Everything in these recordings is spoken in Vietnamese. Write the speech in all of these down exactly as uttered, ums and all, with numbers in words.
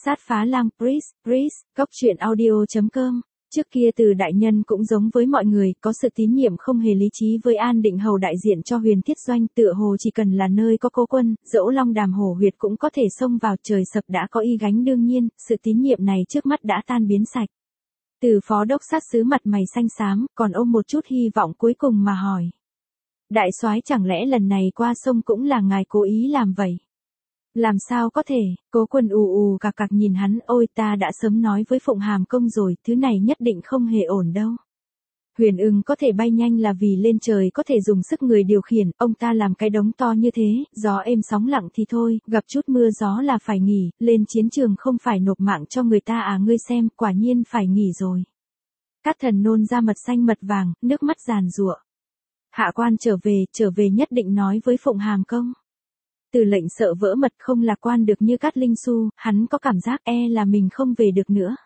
Sát phá lang Pris, Pris, góc truyện audio chấm com. Trước kia Từ đại nhân cũng giống với mọi người, có sự tín nhiệm không hề lý trí với An Định Hầu đại diện cho Huyền Thiết Doanh, tựa hồ chỉ cần là nơi có Cố Quân, dẫu Long Đàm hổ huyệt cũng có thể xông vào, trời sập đã có y gánh. Đương nhiên, sự tín nhiệm này trước mắt đã tan biến sạch. Từ phó đốc sát sứ mặt mày xanh xám, còn ôm một chút hy vọng cuối cùng mà hỏi: Đại soái, chẳng lẽ lần này qua sông cũng là ngài cố ý làm vậy? Làm sao có thể? Cố Quân ù ù cạc cạc nhìn hắn: Ôi, ta đã sớm nói với Phụng Hàm công rồi, thứ này nhất định không hề ổn đâu. Huyền Ưng có thể bay nhanh là vì lên trời có thể dùng sức người điều khiển, ông ta làm cái đống to như thế, gió êm sóng lặng thì thôi, gặp chút mưa gió là phải nghỉ, lên chiến trường không phải nộp mạng cho người ta à? Ngươi xem, quả nhiên phải nghỉ rồi. Cát Thần nôn ra mật xanh mật vàng, nước mắt giàn giụa. Hạ quan trở về, trở về nhất định nói với Phụng Hàm công. Từ lệnh sợ vỡ mật, không lạc quan được như Cát Linh Xu, hắn có cảm giác e là mình không về được nữa.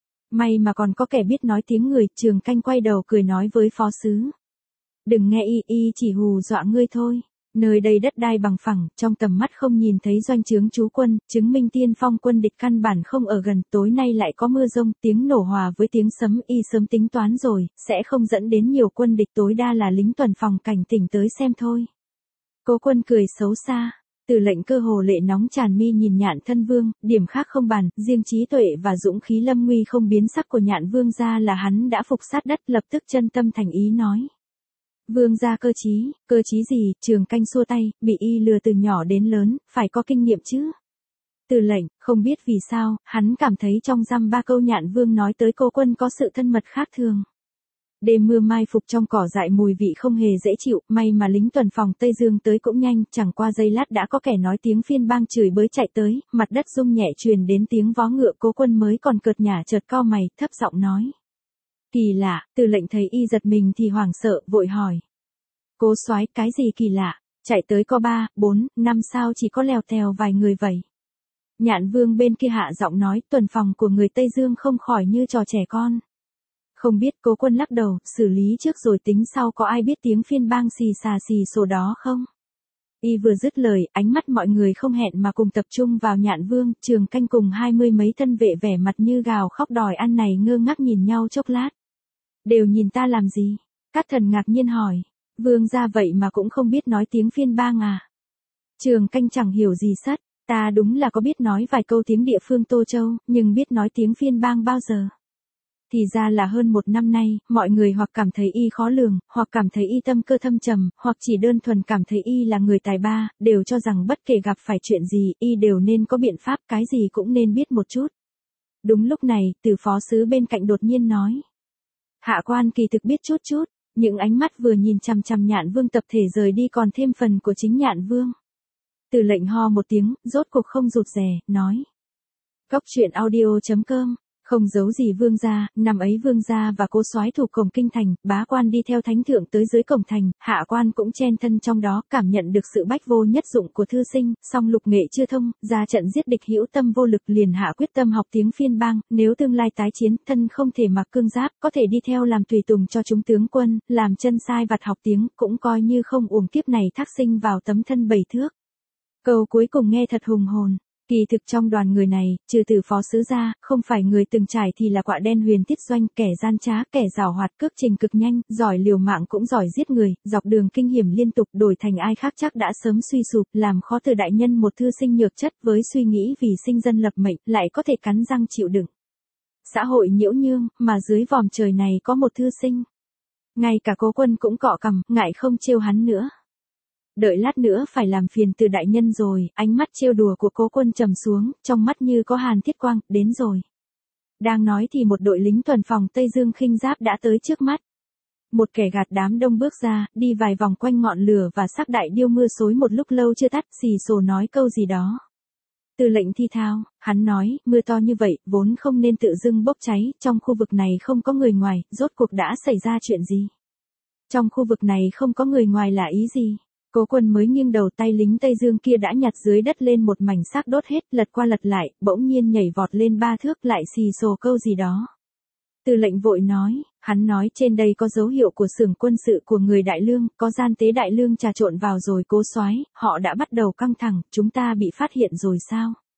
May mà còn có kẻ biết nói tiếng người. Trường Canh quay đầu cười nói với phó sứ: Đừng nghe y, y chỉ hù dọa ngươi thôi. Nơi đây đất đai bằng phẳng, trong tầm mắt không nhìn thấy doanh trướng trú quân, chứng minh tiên phong quân địch căn bản không ở gần. Tối nay lại có mưa rông, tiếng nổ hòa với tiếng sấm, y sớm tính toán rồi, sẽ không dẫn đến nhiều quân địch, tối đa là lính tuần phòng cảnh tỉnh tới xem thôi. Cố Quân cười xấu xa. Từ lệnh cơ hồ lệ nóng tràn mi nhìn Nhạn Thân Vương, điểm khác không bàn, riêng trí tuệ và dũng khí lâm nguy không biến sắc của Nhạn Vương gia là hắn đã phục sát đất, lập tức chân tâm thành ý nói: Vương gia cơ trí, cơ trí gì? Trường Canh xua tay, bị y lừa từ nhỏ đến lớn, phải có kinh nghiệm chứ. Từ lệnh, không biết vì sao, hắn cảm thấy trong dăm ba câu Nhạn Vương nói tới Cố Quân có sự thân mật khác thường. Đêm mưa mai phục trong cỏ dại mùi vị không hề dễ chịu, may mà lính tuần phòng Tây Dương tới cũng nhanh, chẳng qua giây lát đã có kẻ nói tiếng phiên bang chửi bới chạy tới, mặt đất rung nhẹ truyền đến tiếng vó ngựa. Cố Quân mới còn cợt nhả chợt cau mày, thấp giọng nói: Kỳ lạ. Từ lệnh thấy y giật mình thì hoảng sợ, vội hỏi: Cố soái, cái gì kỳ lạ? Chạy tới có ba, bốn, năm sao chỉ có lèo tèo vài người vậy? Nhạn Vương bên kia hạ giọng nói: Tuần phòng của người Tây Dương không khỏi như trò trẻ con. Không biết. Cố Quân lắc đầu, xử lý trước rồi tính sau. Có ai biết tiếng phiên bang xì xà xì sổ đó không? Y vừa dứt lời, ánh mắt mọi người không hẹn mà cùng tập trung vào Nhạn Vương. Trường Canh cùng hai mươi mấy thân vệ vẻ mặt như gào khóc đòi ăn này ngơ ngác nhìn nhau chốc lát. Đều nhìn ta làm gì? Cát Thần ngạc nhiên hỏi: Vương gia vậy mà cũng không biết nói tiếng phiên bang à? Trường Canh chẳng hiểu gì sất: Ta đúng là có biết nói vài câu tiếng địa phương Tô Châu, nhưng biết nói tiếng phiên bang bao giờ? Thì ra là hơn một năm nay, mọi người hoặc cảm thấy y khó lường, hoặc cảm thấy y tâm cơ thâm trầm, hoặc chỉ đơn thuần cảm thấy y là người tài ba, đều cho rằng bất kể gặp phải chuyện gì, y đều nên có biện pháp, cái gì cũng nên biết một chút. Đúng lúc này, Từ phó sứ bên cạnh đột nhiên nói: Hạ quan kỳ thực biết chút chút. Những ánh mắt vừa nhìn chằm chằm Nhạn Vương tập thể rời đi, còn thêm phần của chính Nhạn Vương. Từ lệnh ho một tiếng, rốt cuộc không rụt rè, nói: Góc truyện audio chấm com. Không giấu gì vương gia, năm ấy vương gia và Cố soái thủ cổng kinh thành, bá quan đi theo thánh thượng tới dưới cổng thành, hạ quan cũng chen thân trong đó, cảm nhận được sự bách vô nhất dụng của thư sinh, song lục nghệ chưa thông, ra trận giết địch hữu tâm vô lực, liền hạ quyết tâm học tiếng phiên bang, nếu tương lai tái chiến, thân không thể mặc cương giáp, có thể đi theo làm tùy tùng cho chúng tướng quân, làm chân sai vặt học tiếng, cũng coi như không uổng kiếp này thác sinh vào tấm thân bảy thước. Câu cuối cùng nghe thật hùng hồn. Kỳ thực trong đoàn người này, trừ Từ phó sứ ra, không phải người từng trải thì là quạ đen Huyền Thiết Doanh, kẻ gian trá, kẻ giảo hoạt, cước trình cực nhanh, giỏi liều mạng cũng giỏi giết người, dọc đường kinh hiểm liên tục, đổi thành ai khác chắc đã sớm suy sụp, làm khó Từ đại nhân một thư sinh nhược chất với suy nghĩ vì sinh dân lập mệnh, lại có thể cắn răng chịu đựng. Xã hội nhiễu nhương, mà dưới vòm trời này có một thư sinh. Ngay cả Cố Quân cũng cọ cằm, ngại không trêu hắn nữa. Đợi lát nữa phải làm phiền Từ đại nhân rồi. Ánh mắt trêu đùa của Cố Quân trầm xuống, trong mắt như có hàn thiết quang. Đến rồi. Đang nói thì một đội lính tuần phòng Tây Dương khinh giáp đã tới trước mắt. Một kẻ gạt đám đông bước ra, đi vài vòng quanh ngọn lửa và sắc đại điêu mưa xối một lúc lâu chưa tắt, xì xồ nói câu gì đó. Từ lệnh thi thao, hắn nói: Mưa to như vậy, vốn không nên tự dưng bốc cháy, trong khu vực này không có người ngoài, rốt cuộc đã xảy ra chuyện gì? Trong khu vực này không có người ngoài là ý gì? Cố Quân mới nghiêng đầu, tay lính Tây Dương kia đã nhặt dưới đất lên một mảnh xác đốt hết, lật qua lật lại, bỗng nhiên nhảy vọt lên ba thước, lại xì xồ câu gì đó. Từ lệnh vội nói: Hắn nói trên đây có dấu hiệu của xưởng quân sự của người Đại Lương, có gian tế Đại Lương trà trộn vào rồi. Cố soái, họ đã bắt đầu căng thẳng, chúng ta bị phát hiện rồi sao?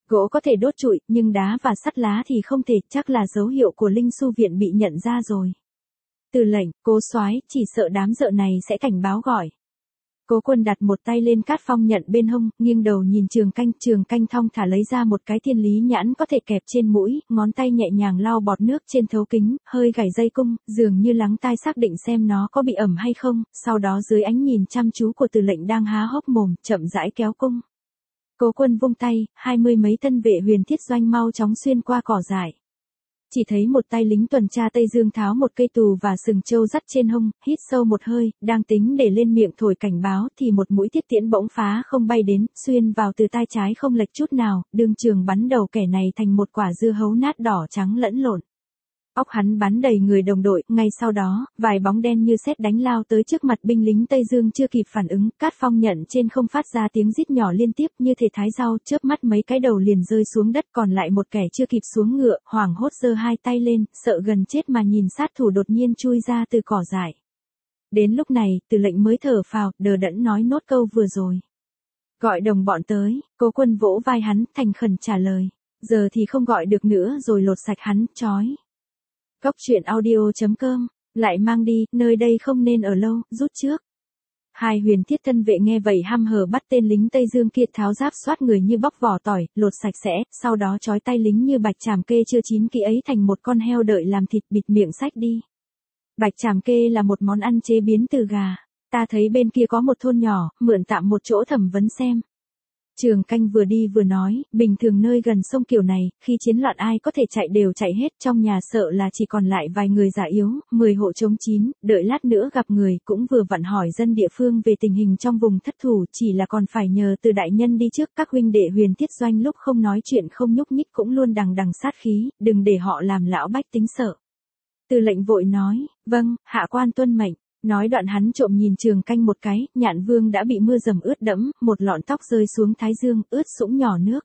Gỗ có thể đốt trụi, nhưng đá và sắt lá thì không thể, chắc là dấu hiệu của linh su viện bị nhận ra rồi. Từ lệnh, Cố soái, chỉ sợ đám dợ này sẽ cảnh báo gọi. Cố Quân đặt một tay lên cát phong nhận bên hông, nghiêng đầu nhìn Trường Canh, Trường Canh thong thả lấy ra một cái thiên lý nhãn có thể kẹp trên mũi, ngón tay nhẹ nhàng lau bọt nước trên thấu kính, hơi gảy dây cung, dường như lắng tai xác định xem nó có bị ẩm hay không, sau đó dưới ánh nhìn chăm chú của Từ lệnh đang há hốc mồm, chậm rãi kéo cung. Cố Quân vung tay, hai mươi mấy thân vệ Huyền Thiết Doanh mau chóng xuyên qua cỏ dại. Chỉ thấy một tay lính tuần tra Tây Dương tháo một cây tù và sừng trâu dắt trên hông, hít sâu một hơi, đang tính để lên miệng thổi cảnh báo thì một mũi thiết tiễn bỗng phá không bay đến, xuyên vào từ tai trái không lệch chút nào, đương trường bắn đầu kẻ này thành một quả dưa hấu nát đỏ trắng lẫn lộn. Óc hắn bắn đầy người đồng đội, ngay sau đó, vài bóng đen như sét đánh lao tới trước mặt binh lính Tây Dương chưa kịp phản ứng, cát phong nhận trên không phát ra tiếng rít nhỏ liên tiếp như thể thái rau, chớp mắt mấy cái đầu liền rơi xuống đất, còn lại một kẻ chưa kịp xuống ngựa, hoảng hốt giơ hai tay lên, sợ gần chết mà nhìn sát thủ đột nhiên chui ra từ cỏ dại. Đến lúc này, Từ lệnh mới thở phào, đờ đẫn nói nốt câu vừa rồi. Gọi đồng bọn tới, Cố Quân vỗ vai hắn, thành khẩn trả lời. Giờ thì không gọi được nữa rồi, lột sạch hắn, trói. Cốc truyện audio chấm com, lại mang đi, nơi đây không nên ở lâu, rút trước. Hai Huyền Thiết thân vệ nghe vậy hăm hở bắt tên lính Tây Dương kia tháo giáp xoát người như bóc vỏ tỏi, lột sạch sẽ, sau đó trói tay lính như bạch tràm kê chưa chín kỹ ấy thành một con heo đợi làm thịt, bịt miệng xách đi. Bạch tràm kê là một món ăn chế biến từ gà. Ta thấy bên kia có một thôn nhỏ, mượn tạm một chỗ thẩm vấn xem. Trường Canh vừa đi vừa nói, bình thường nơi gần sông kiểu này, khi chiến loạn ai có thể chạy đều chạy hết, trong nhà sợ là chỉ còn lại vài người già yếu, mười hộ chống chín, đợi lát nữa gặp người, cũng vừa vặn hỏi dân địa phương về tình hình trong vùng thất thủ, chỉ là còn phải nhờ Từ đại nhân đi trước, các huynh đệ Huyền Thiết Doanh lúc không nói chuyện không nhúc nhích cũng luôn đằng đằng sát khí, đừng để họ làm lão bách tính sợ. Từ lệnh vội nói, vâng, hạ quan tuân mệnh. Nói đoạn hắn trộm nhìn Trường Canh một cái, Nhạn Vương đã bị mưa dầm ướt đẫm, một lọn tóc rơi xuống thái dương, ướt sũng nhỏ nước.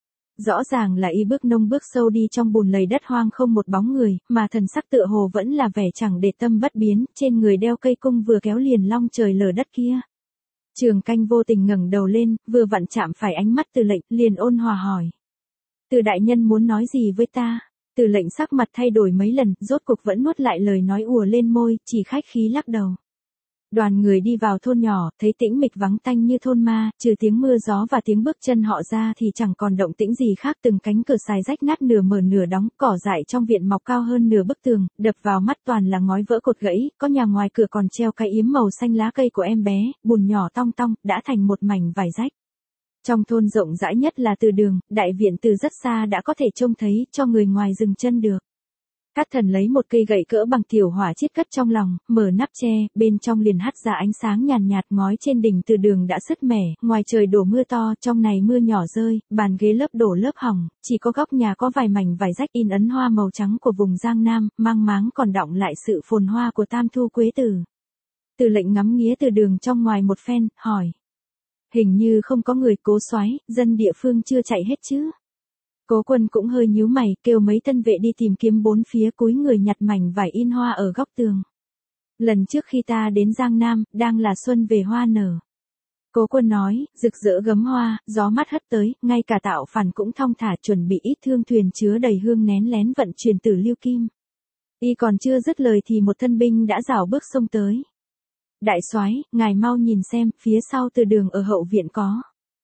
Rõ ràng là y bước nông bước sâu đi trong bùn lầy đất hoang không một bóng người, mà thần sắc tựa hồ vẫn là vẻ chẳng để tâm bất biến, trên người đeo cây cung vừa kéo liền long trời lở đất kia. Trường Canh vô tình ngẩng đầu lên, vừa vặn chạm phải ánh mắt Từ lệnh, liền ôn hòa hỏi. Từ đại nhân muốn nói gì với ta? Từ lệnh sắc mặt thay đổi mấy lần, rốt cuộc vẫn nuốt lại lời nói ùa lên môi, chỉ khách khí lắc đầu. Đoàn người đi vào thôn nhỏ, thấy tĩnh mịch vắng tanh như thôn ma, trừ tiếng mưa gió và tiếng bước chân họ ra thì chẳng còn động tĩnh gì khác, từng cánh cửa xài rách nát nửa mở nửa đóng, cỏ dại trong viện mọc cao hơn nửa bức tường, đập vào mắt toàn là ngói vỡ cột gãy, có nhà ngoài cửa còn treo cái yếm màu xanh lá cây của em bé, bùn nhỏ tong tong, đã thành một mảnh vải rách. Trong thôn rộng rãi nhất là từ đường, đại viện từ rất xa đã có thể trông thấy, cho người ngoài dừng chân được. Cát Thần lấy một cây gậy cỡ bằng tiểu hỏa chiết cất trong lòng, mở nắp tre, bên trong liền hắt ra ánh sáng nhàn nhạt, ngói trên đỉnh từ đường đã sứt mẻ, ngoài trời đổ mưa to, trong này mưa nhỏ rơi, bàn ghế lớp đổ lớp hỏng, chỉ có góc nhà có vài mảnh vải rách in ấn hoa màu trắng của vùng Giang Nam, mang máng còn đọng lại sự phồn hoa của Tam Thu Quế Tử. Từ lệnh ngắm nghía từ đường trong ngoài một phen, hỏi. Hình như không có người, Cố soái, dân địa phương chưa chạy hết chứ? Cố Quân cũng hơi nhíu mày, kêu mấy thân vệ đi tìm kiếm bốn phía, cúi người nhặt mảnh vải in hoa ở góc tường. Lần trước khi ta đến Giang Nam, đang là xuân về hoa nở. Cố Quân nói, rực rỡ gấm hoa, gió mát hất tới, ngay cả Tạo Phản cũng thong thả chuẩn bị ít thương thuyền chứa đầy hương nén lén vận chuyển từ Liêu Kim. Y còn chưa dứt lời thì một thân binh đã rảo bước xông tới. Đại soái, ngài mau nhìn xem, phía sau từ đường ở hậu viện có.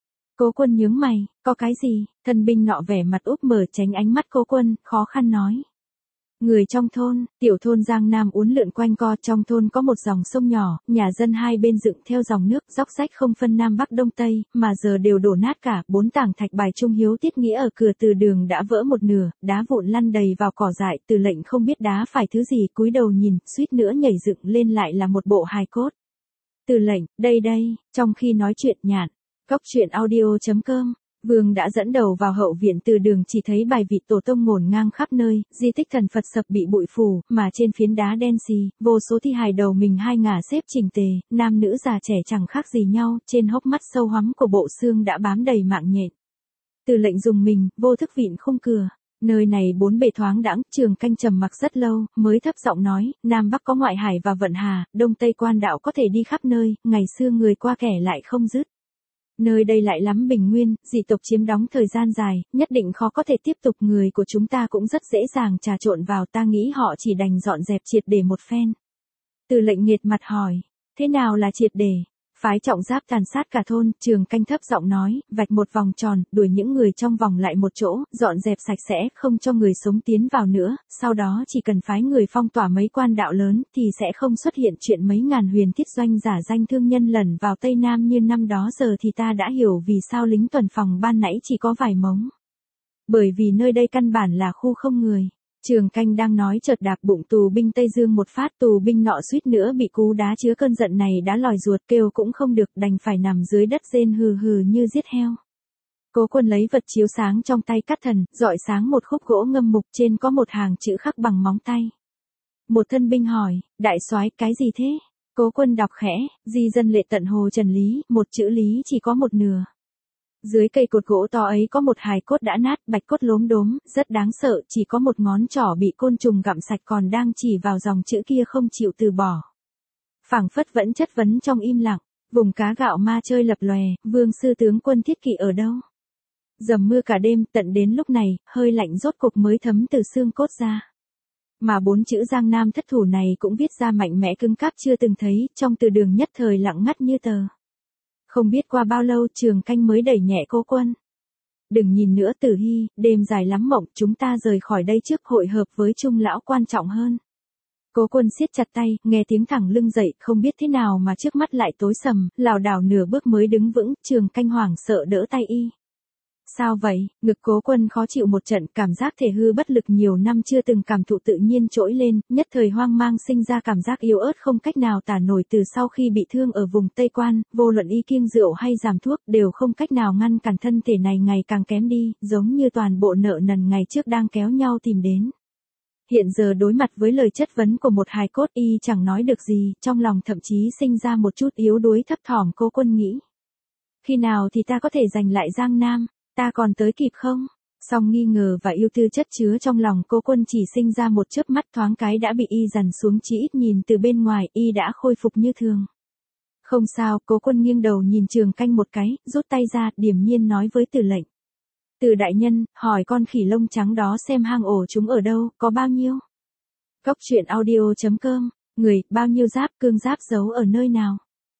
Cố Quân nhướng mày, có cái gì? Thân binh nọ vẻ mặt úp mở tránh ánh mắt Cố Quân, khó khăn nói. Người trong thôn, tiểu thôn Giang Nam uốn lượn quanh co, trong thôn có một dòng sông nhỏ, nhà dân hai bên dựng theo dòng nước, dốc rách không phân Nam Bắc Đông Tây, mà giờ đều đổ nát cả, bốn tảng thạch bài trung hiếu tiết nghĩa ở cửa từ đường đã vỡ một nửa, đá vụn lăn đầy vào cỏ dại, Từ lệnh không biết đá phải thứ gì, cúi đầu nhìn, suýt nữa nhảy dựng lên lại là một bộ hài cốt. Từ lệnh, đây đây, trong khi nói chuyện nhạn, cốc truyện audio chấm com. Vương đã dẫn đầu vào hậu viện từ đường, chỉ thấy bài vị tổ tông ngổn ngang khắp nơi, di tích thần Phật sập bị bụi phủ, mà trên phiến đá đen xì, vô số thi hài đầu mình hai ngả xếp chỉnh tề, nam nữ già trẻ chẳng khác gì nhau, trên hốc mắt sâu hoắm của bộ xương đã bám đầy mạng nhện. Từ lệnh dùng mình, vô thức vịn khung cửa. Nơi này bốn bề thoáng đãng, Trường Canh trầm mặc rất lâu, mới thấp giọng nói, Nam Bắc có ngoại hải và vận hà, Đông Tây quan đạo có thể đi khắp nơi, ngày xưa người qua kẻ lại không dứt. nơi đây lại lắm bình nguyên, dị tộc chiếm đóng thời gian dài, nhất định khó có thể tiếp tục, người của chúng ta cũng rất dễ dàng trà trộn vào, ta nghĩ họ chỉ đành dọn dẹp triệt để một phen. Từ lệnh nghiệt mặt hỏi, thế nào là triệt để? Phái trọng giáp tàn sát cả thôn, Trường Canh thấp giọng nói, vạch một vòng tròn, đuổi những người trong vòng lại một chỗ, dọn dẹp sạch sẽ, không cho người sống tiến vào nữa, sau đó chỉ cần phái người phong tỏa mấy quan đạo lớn, thì sẽ không xuất hiện chuyện mấy ngàn huyền thiết doanh giả danh thương nhân lẩn vào Tây Nam như năm đó. Giờ thì ta đã hiểu vì sao lính tuần phòng ban nãy chỉ có vài mống. Bởi vì nơi đây căn bản là khu không người. Trường Canh đang nói chợt đạp bụng tù binh Tây Dương một phát, tù binh nọ suýt nữa bị cú đá chứa cơn giận này đã lòi ruột, kêu cũng không được, đành phải nằm dưới đất rên hừ hừ như giết heo. Cố Quân lấy vật chiếu sáng trong tay cắt thần, rọi sáng một khúc gỗ ngâm mục, trên có một hàng chữ khắc bằng móng tay. Một thân binh hỏi, đại soái, cái gì thế? Cố Quân đọc khẽ, di dân lệ tận hồ trần lý, một chữ lý chỉ có một nửa. Dưới cây cột gỗ to ấy có một hài cốt đã nát, bạch cốt lốm đốm, rất đáng sợ, chỉ có một ngón trỏ bị côn trùng gặm sạch, còn đang chỉ vào dòng chữ kia không chịu từ bỏ. Phảng phất vẫn chất vấn trong im lặng, vùng cá gạo ma chơi lập lòe, Vương sư tướng quân Thiết Kỵ ở đâu? Dầm mưa cả đêm, tận đến lúc này, hơi lạnh rốt cục mới thấm từ xương cốt ra. Mà bốn chữ Giang Nam thất thủ này cũng viết ra mạnh mẽ cứng cáp chưa từng thấy, trong từ đường nhất thời lặng ngắt như tờ. Không biết qua bao lâu, Trường Canh mới đẩy nhẹ Cố Quân. Đừng nhìn nữa Tử Hy, đêm dài lắm mộng, chúng ta rời khỏi đây trước, hội hợp với Trung lão quan trọng hơn. Cố Quân siết chặt tay, nghe tiếng thẳng lưng dậy, không biết thế nào mà trước mắt lại tối sầm, lảo đảo nửa bước mới đứng vững. Trường Canh hoảng sợ đỡ tay y. Sao vậy? Ngực Cố Quân khó chịu một trận, cảm giác thể hư bất lực nhiều năm chưa từng cảm thụ tự nhiên trỗi lên, nhất thời hoang mang sinh ra cảm giác yếu ớt không cách nào tả nổi. Từ sau khi bị thương ở vùng Tây Quan, vô luận y kiêng rượu hay giảm thuốc đều không cách nào ngăn cản thân thể này ngày càng kém đi, giống như toàn bộ nợ nần ngày trước đang kéo nhau tìm đến. Hiện giờ đối mặt với lời chất vấn của một hài cốt, y chẳng nói được gì, trong lòng thậm chí sinh ra một chút yếu đuối thấp thỏm. Cố Quân nghĩ, khi nào thì ta có thể giành lại Giang Nam? Ta còn tới kịp không? Song nghi ngờ và yêu tư chất chứa trong lòng Cố Quân chỉ sinh ra một chớp mắt, thoáng cái đã bị y dằn xuống, chỉ ít nhìn từ bên ngoài y đã khôi phục như thường. Không sao, Cố Quân nghiêng đầu nhìn Trường Canh một cái, rút tay ra, điềm nhiên nói với Từ lệnh. Từ đại nhân, hỏi con khỉ lông trắng đó xem hang ổ chúng ở đâu, có bao nhiêu? Cốc truyện audio chấm com, người, bao nhiêu giáp, cương giáp giấu ở nơi nào?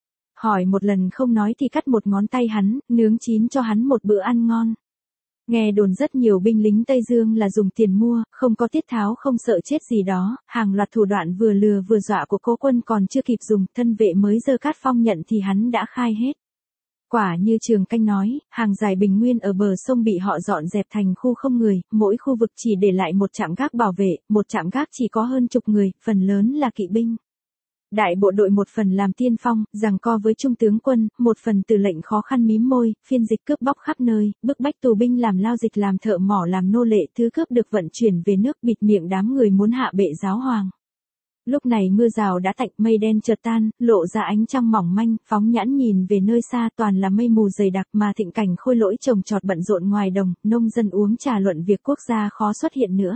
Hỏi một lần không nói thì cắt một ngón tay hắn, nướng chín cho hắn một bữa ăn ngon. Nghe đồn rất nhiều binh lính Tây Dương là dùng tiền mua, không có tiết tháo không sợ chết gì đó, hàng loạt thủ đoạn vừa lừa vừa dọa của Cố Quân còn chưa kịp dùng, thân vệ mới giơ cát phong nhận thì hắn đã khai hết. Quả như Trường Canh nói, hàng dài bình nguyên ở bờ sông bị họ dọn dẹp thành khu không người, mỗi khu vực chỉ để lại một trạm gác bảo vệ, một trạm gác chỉ có hơn chục người, phần lớn là kỵ binh. Đại bộ đội một phần làm tiên phong, giằng co với trung tướng quân, một phần Từ lệnh khó khăn mím môi, phiên dịch cướp bóc khắp nơi, bức bách tù binh làm lao dịch, làm thợ mỏ, làm nô lệ, thứ cướp được vận chuyển về nước, bịt miệng đám người muốn hạ bệ giáo hoàng. Lúc này mưa rào đã tạnh, mây đen chợt tan, lộ ra ánh trăng mỏng manh, phóng nhãn nhìn về nơi xa toàn là mây mù dày đặc, mà thịnh cảnh khôi lỗi trồng trọt bận rộn ngoài đồng, nông dân uống trà luận việc quốc gia khó xuất hiện nữa.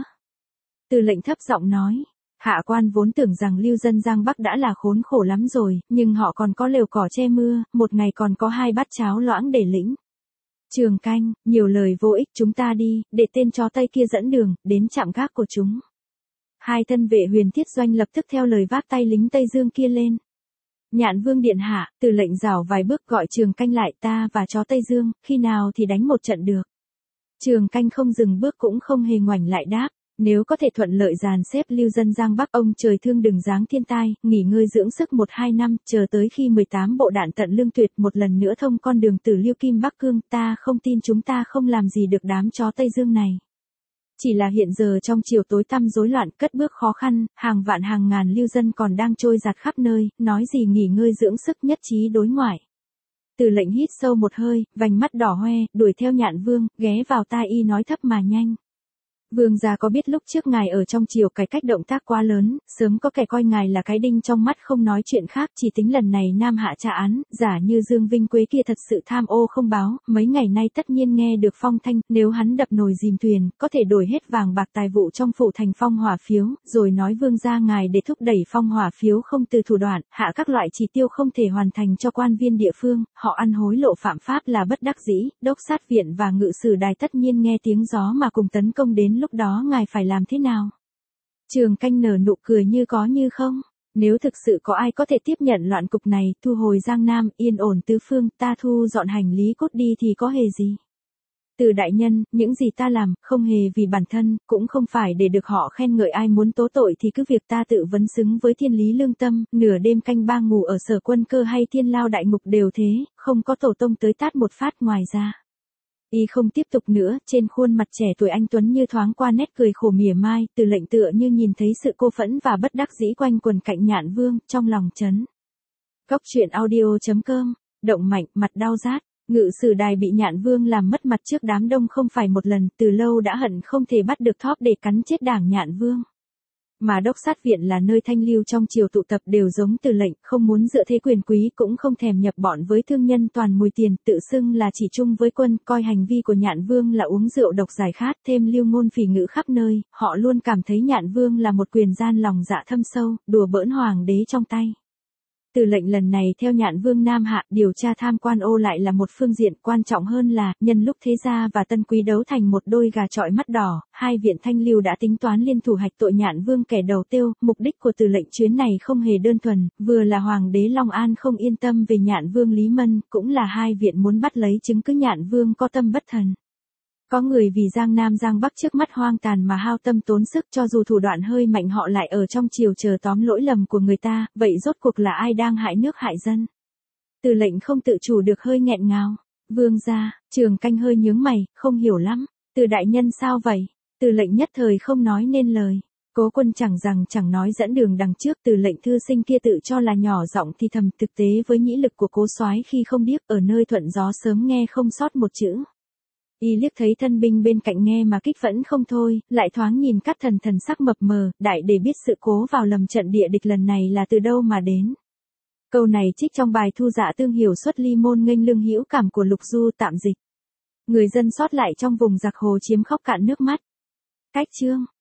Từ lệnh thấp giọng nói. Hạ quan vốn tưởng rằng lưu dân Giang Bắc đã là khốn khổ lắm rồi, nhưng họ còn có lều cỏ che mưa, một ngày còn có hai bát cháo loãng để lĩnh. Trường Canh, nhiều lời vô ích, chúng ta đi, để tên chó Tây kia dẫn đường, đến trạm gác của chúng. Hai thân vệ huyền thiết doanh lập tức theo lời vác tay lính Tây Dương kia lên. Nhạn Vương điện hạ, Từ lệnh rảo vài bước gọi Trường Canh lại, ta và chó Tây Dương, khi nào thì đánh một trận được. Trường Canh không dừng bước cũng không hề ngoảnh lại đáp. Nếu có thể thuận lợi dàn xếp lưu dân Giang Bắc, ông trời thương đừng giáng thiên tai, nghỉ ngơi dưỡng sức một hai năm, chờ tới khi mười tám bộ đạn tận lương tuyệt một lần nữa thông con đường từ Liêu Kim Bắc Cương, ta không tin chúng ta không làm gì được đám chó Tây Dương này. Chỉ là hiện giờ trong chiều tối tăm rối loạn, cất bước khó khăn, hàng vạn hàng ngàn lưu dân còn đang trôi giạt khắp nơi, nói gì nghỉ ngơi dưỡng sức, nhất trí đối ngoại. Từ lệnh hít sâu một hơi, vành mắt đỏ hoe, đuổi theo Nhạn Vương, ghé vào tai y nói thấp mà nhanh. Vương gia có biết lúc trước ngài ở trong triều cải cách động tác quá lớn, sớm có kẻ coi ngài là cái đinh trong mắt không nói chuyện khác, chỉ tính lần này Nam Hạ tra án, giả như Dương Vinh Quế kia thật sự tham ô không báo, mấy ngày nay tất nhiên nghe được phong thanh, nếu hắn đập nồi dìm thuyền, có thể đổi hết vàng bạc tài vụ trong phủ thành phong hỏa phiếu, rồi nói vương gia ngài để thúc đẩy phong hỏa phiếu không từ thủ đoạn, hạ các loại chỉ tiêu không thể hoàn thành cho quan viên địa phương, họ ăn hối lộ phạm pháp là bất đắc dĩ, đốc sát viện và ngự sử đài tất nhiên nghe tiếng gió mà cùng tấn công, đến lúc đó ngài phải làm thế nào? Trường Canh nở nụ cười như có như không. Nếu thực sự có ai có thể tiếp nhận loạn cục này, thu hồi Giang Nam, yên ổn tứ phương, ta thu dọn hành lý cốt đi thì có hề gì? Từ đại nhân, những gì ta làm, không hề vì bản thân, cũng không phải để được họ khen ngợi, ai muốn tố tội thì cứ việc ta tự vấn xứng với thiên lý lương tâm, nửa đêm canh ba ngủ ở Sở Quân Cơ hay Thiên Lao đại ngục đều thế, không có tổ tông tới tát một phát. Ngoài ra, y không tiếp tục nữa, trên khuôn mặt trẻ tuổi anh tuấn như thoáng qua nét cười khổ mỉa mai, Từ Lệnh tựa như nhìn thấy sự cô phẫn và bất đắc dĩ quanh quần cạnh Nhạn Vương, trong lòng chấn. Góc truyện audio chấm com, động mạnh, mặt đau rát. Ngự sử đài bị Nhạn Vương làm mất mặt trước đám đông không phải một lần, từ lâu đã hận không thể bắt được thóp để cắn chết đảng Nhạn Vương. Mà đốc sát viện là nơi thanh lưu trong triều tụ tập đều giống Từ Lệnh, không muốn dựa thế quyền quý cũng không thèm nhập bọn với thương nhân toàn mùi tiền, tự xưng là chỉ chung với quân, coi hành vi của Nhạn Vương là uống rượu độc giải khát, thêm lưu ngôn phỉ ngữ khắp nơi, họ luôn cảm thấy Nhạn Vương là một quyền gian lòng dạ thâm sâu, đùa bỡn hoàng đế trong tay. Từ Lệnh lần này theo Nhạn Vương Nam Hạ, điều tra tham quan ô lại là một phương diện, quan trọng hơn là, nhân lúc thế gia và tân quý đấu thành một đôi gà chọi mắt đỏ, hai viện thanh lưu đã tính toán liên thủ hạch tội Nhạn Vương kẻ đầu tiêu, mục đích của Từ Lệnh chuyến này không hề đơn thuần, vừa là hoàng đế Long An không yên tâm về Nhạn Vương Lý Mân, cũng là hai viện muốn bắt lấy chứng cứ Nhạn Vương có tâm bất thần. Có người vì Giang Nam Giang Bắc trước mắt hoang tàn mà hao tâm tốn sức, cho dù thủ đoạn hơi mạnh họ lại ở trong triều chờ tóm lỗi lầm của người ta, vậy rốt cuộc là ai đang hại nước hại dân? Từ Lệnh không tự chủ được hơi nghẹn ngào. Vương gia, Trường Canh hơi nhướng mày, không hiểu lắm. Từ đại nhân sao vậy? Từ Lệnh nhất thời không nói nên lời. Cố Quân chẳng rằng chẳng nói dẫn đường đằng trước, Từ Lệnh thư sinh kia tự cho là nhỏ giọng thì thầm, thực tế với nhĩ lực của Cố soái khi không điếc, ở nơi thuận gió sớm nghe không sót một chữ. Y liếc thấy thân binh bên cạnh nghe mà kích phẫn không thôi, lại thoáng nhìn Cát Thần thần sắc mập mờ, đại để biết sự cố vào lầm trận địa địch lần này là từ đâu mà đến. Câu này trích trong bài Thu Dạ Tương Hiểu Xuất Ly Môn Nghênh Lương Hữu Cảm của Lục Du, tạm dịch. Người dân sót lại trong vùng giặc hồ chiếm khóc cạn nước mắt. Cách chương